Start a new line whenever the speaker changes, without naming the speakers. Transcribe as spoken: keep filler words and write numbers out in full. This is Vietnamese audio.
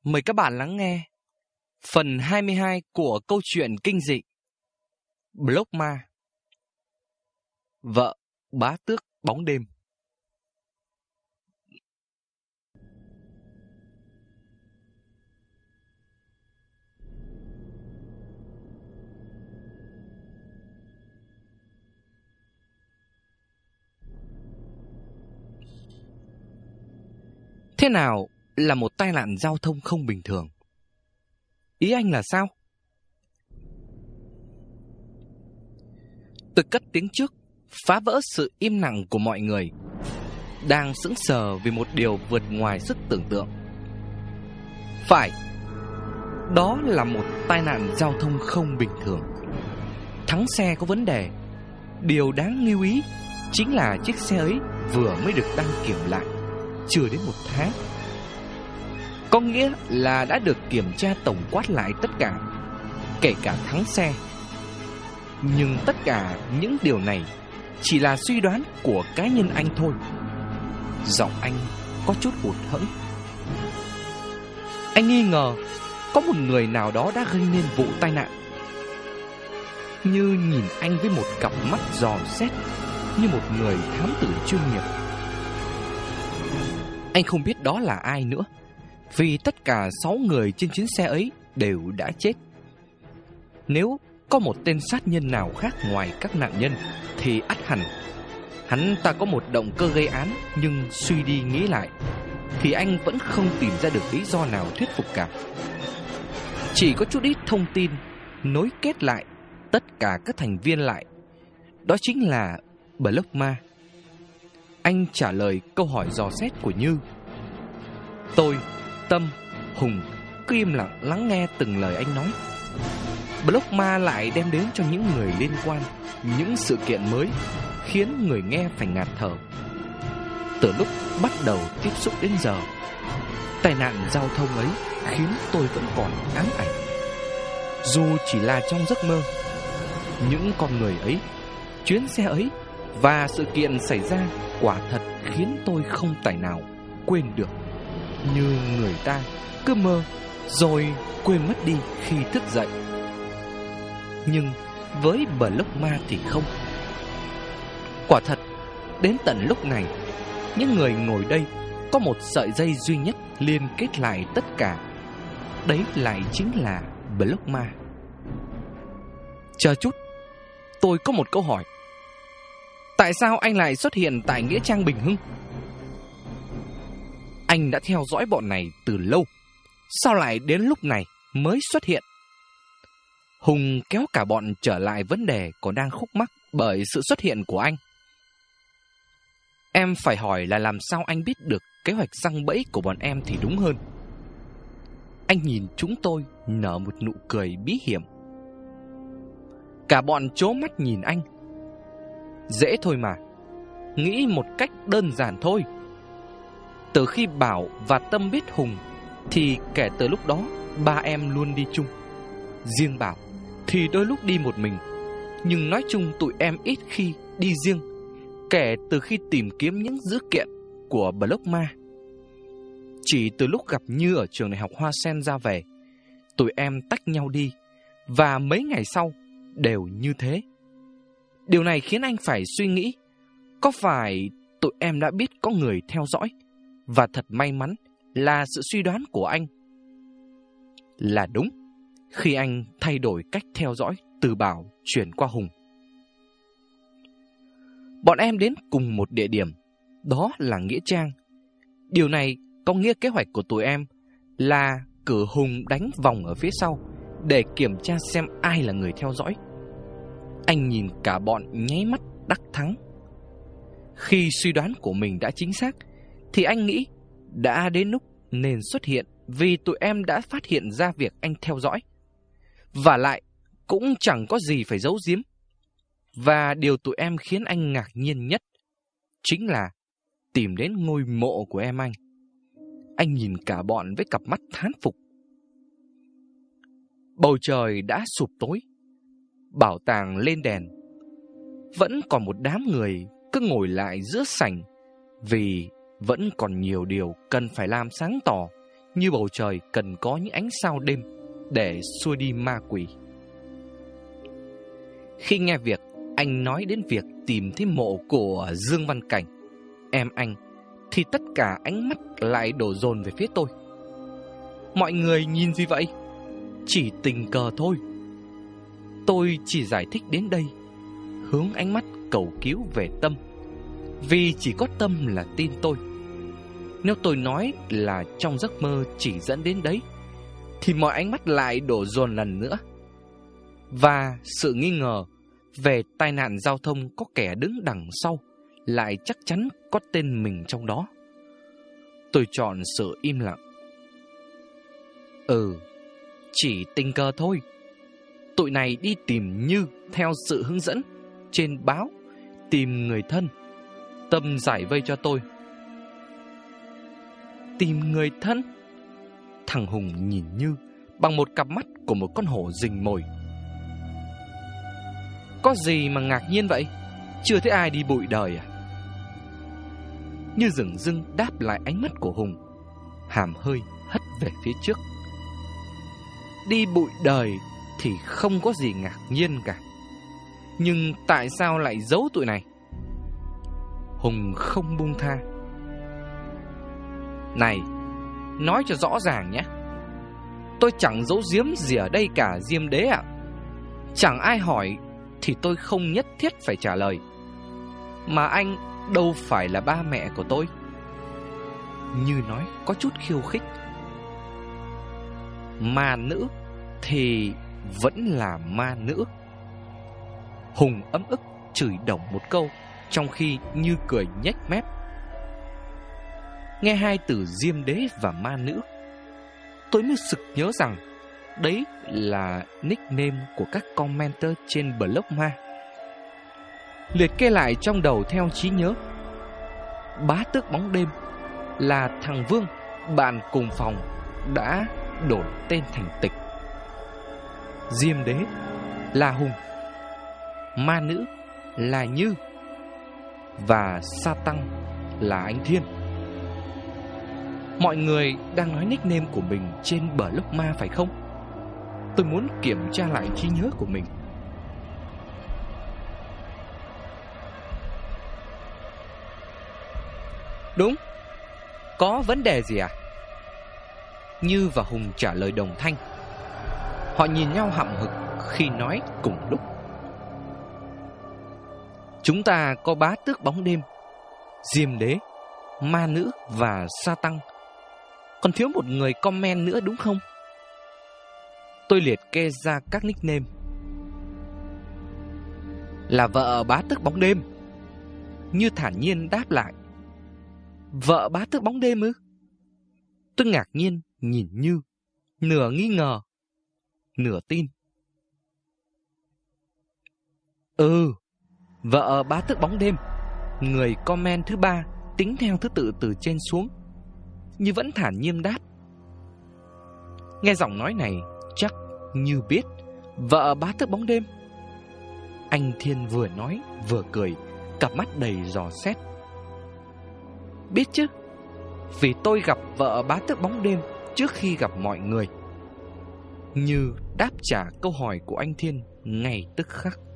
Mời các bạn lắng nghe phần hai mươi hai của câu chuyện kinh dị Block Ma. Vợ bá tước bóng đêm. Thế nào là một tai nạn giao thông không bình thường? Ý anh là sao? Tôi cất tiếng trước, phá vỡ sự im lặng của mọi người, đang sững sờ vì một điều vượt ngoài sức tưởng tượng. Phải, đó là một tai nạn giao thông không bình thường. Thắng xe có vấn đề. Điều đáng lưu ý chính là chiếc xe ấy vừa mới được đăng kiểm lại, chưa đến một tháng. Có nghĩa là đã được kiểm tra tổng quát lại tất cả, kể cả thắng xe. Nhưng tất cả những điều này chỉ là suy đoán của cá nhân anh thôi. Giọng anh có chút hụt hẫng. Anh nghi ngờ có một người nào đó đã gây nên vụ tai nạn. Như nhìn anh với một cặp mắt dò xét, như một người thám tử chuyên nghiệp. Anh không biết đó là ai nữa, vì tất cả sáu người trên chuyến xe ấy đều đã chết. Nếu có một tên sát nhân nào khác ngoài các nạn nhân thì ắt hẳn hắn ta có một động cơ gây án. Nhưng suy đi nghĩ lại thì anh vẫn không tìm ra được lý do nào thuyết phục cả. Chỉ có chút ít thông tin nối kết lại tất cả các thành viên lại. Đó chính là Block Ma. Anh trả lời câu hỏi dò xét của Như. Tôi, Tâm, Hùng cứ im lặng lắng nghe từng lời anh nói. Block Ma lại đem đến cho những người liên quan những sự kiện mới khiến người nghe phải ngạt thở. Từ lúc bắt đầu tiếp xúc đến giờ, tai nạn giao thông ấy khiến tôi vẫn còn ám ảnh. Dù chỉ là trong giấc mơ, những con người ấy, chuyến xe ấy và sự kiện xảy ra quả thật khiến tôi không tài nào quên được. Như người ta cứ mơ rồi quên mất đi khi thức dậy. Nhưng với Block Ma thì không. Quả thật, đến tận lúc này, những người ngồi đây có một sợi dây duy nhất liên kết lại tất cả. Đấy lại chính là Block Ma. Chờ chút, tôi có một câu hỏi. Tại sao anh lại xuất hiện tại Nghĩa Trang Bình Hưng? Anh đã theo dõi bọn này từ lâu, sao lại đến lúc này mới xuất hiện? Hùng kéo cả bọn trở lại vấn đề còn đang khúc mắc bởi sự xuất hiện của anh. Em phải hỏi là làm sao anh biết được kế hoạch giăng bẫy của bọn em thì đúng hơn. Anh nhìn chúng tôi nở một nụ cười bí hiểm. Cả bọn trố mắt nhìn anh. Dễ thôi mà, nghĩ một cách đơn giản thôi. Từ khi Bảo và Tâm biết Hùng thì kể từ lúc đó ba em luôn đi chung. Riêng Bảo thì đôi lúc đi một mình, nhưng nói chung tụi em ít khi đi riêng kể từ khi tìm kiếm những dữ kiện của Block Ma. Chỉ từ lúc gặp Như ở trường đại học Hoa Sen ra về, tụi em tách nhau đi, và mấy ngày sau đều như thế. Điều này khiến anh phải suy nghĩ, có phải tụi em đã biết có người theo dõi? Và thật may mắn là sự suy đoán của anh là đúng khi anh thay đổi cách theo dõi từ Bảo chuyển qua Hùng. Bọn em đến cùng một địa điểm, đó là Nghĩa Trang. Điều này có nghĩa kế hoạch của tụi em là cử Hùng đánh vòng ở phía sau để kiểm tra xem ai là người theo dõi. Anh nhìn cả bọn nháy mắt đắc thắng. Khi suy đoán của mình đã chính xác thì anh nghĩ đã đến lúc nên xuất hiện, vì tụi em đã phát hiện ra việc anh theo dõi. Và lại cũng chẳng có gì phải giấu giếm. Và điều tụi em khiến anh ngạc nhiên nhất chính là tìm đến ngôi mộ của em anh. Anh nhìn cả bọn với cặp mắt thán phục. Bầu trời đã sụp tối, bảo tàng lên đèn. Vẫn còn một đám người cứ ngồi lại giữa sảnh, vì vẫn còn nhiều điều cần phải làm sáng tỏ như bầu trời cần có những ánh sao đêm để xua đi ma quỷ. Khi nghe việc anh nói đến việc tìm thấy mộ của Dương Văn Cảnh, em anh, thì tất cả ánh mắt lại đổ dồn về phía tôi. Mọi người nhìn gì vậy? Chỉ tình cờ thôi. Tôi chỉ giải thích đến đây, hướng ánh mắt cầu cứu về Tâm, vì chỉ có Tâm là tin tôi. Nếu tôi nói là trong giấc mơ chỉ dẫn đến đấy, thì mọi ánh mắt lại đổ dồn lần nữa. Và sự nghi ngờ về tai nạn giao thông có kẻ đứng đằng sau lại chắc chắn có tên mình trong đó. Tôi chọn sự im lặng. Ừ, chỉ tình cờ thôi. Tụi này đi tìm Như theo sự hướng dẫn trên báo, tìm người thân. Tâm giải vây cho tôi. Tìm người thân? Thằng Hùng nhìn Như bằng một cặp mắt của một con hổ rình mồi. Có gì mà ngạc nhiên vậy? Chưa thấy ai đi bụi đời à? Như dửng dưng đáp lại ánh mắt của Hùng, hàm hơi hất về phía trước. Đi bụi đời thì không có gì ngạc nhiên cả. Nhưng tại sao lại giấu tụi này? Hùng không buông tha. Này, nói cho rõ ràng nhé. Tôi chẳng giấu giếm gì ở đây cả, Diêm Đế ạ. Chẳng ai hỏi thì tôi không nhất thiết phải trả lời. Mà anh đâu phải là ba mẹ của tôi. Như nói có chút khiêu khích. Ma nữ thì vẫn là ma nữ. Hùng ấm ức chửi đồng một câu, trong khi Như cười nhếch mép. Nghe hai từ Diêm Đế và ma nữ, tôi mới sực nhớ rằng đấy là nickname của các commenter trên blog ma. Liệt kê lại trong đầu theo trí nhớ. Bá Tước Bóng Đêm là thằng Vương, bạn cùng phòng, đã đổi tên thành Tịch. Diêm Đế là Hùng, ma nữ là Như, và Sa Tăng là anh Thiên. Mọi người đang nói nickname của mình trên blog ma phải không? Tôi muốn kiểm tra lại trí nhớ của mình. Đúng. Có vấn đề gì à? Như và Hùng trả lời đồng thanh. Họ nhìn nhau hậm hực khi nói cùng lúc. Chúng ta có Bá Tước Bóng Đêm, Diêm Đế, ma nữ và Sa Tăng. Còn thiếu một người comment nữa đúng không? Tôi liệt kê ra các nickname. Là vợ Bá Tước Bóng Đêm. Như thản nhiên đáp lại. Vợ Bá Tước Bóng Đêm ư? Tôi ngạc nhiên nhìn Như, nửa nghi ngờ, nửa tin. Ừ, vợ Bá Tước Bóng Đêm. Người comment thứ ba tính theo thứ tự từ trên xuống. Như vẫn thản nhiên đáp. Nghe giọng nói này chắc Như biết vợ Bá Tước Bóng Đêm. Anh Thiên vừa nói vừa cười, cặp mắt đầy dò xét. Biết chứ, vì tôi gặp vợ Bá Tước Bóng Đêm trước khi gặp mọi người. Như đáp trả câu hỏi của anh Thiên ngay tức khắc.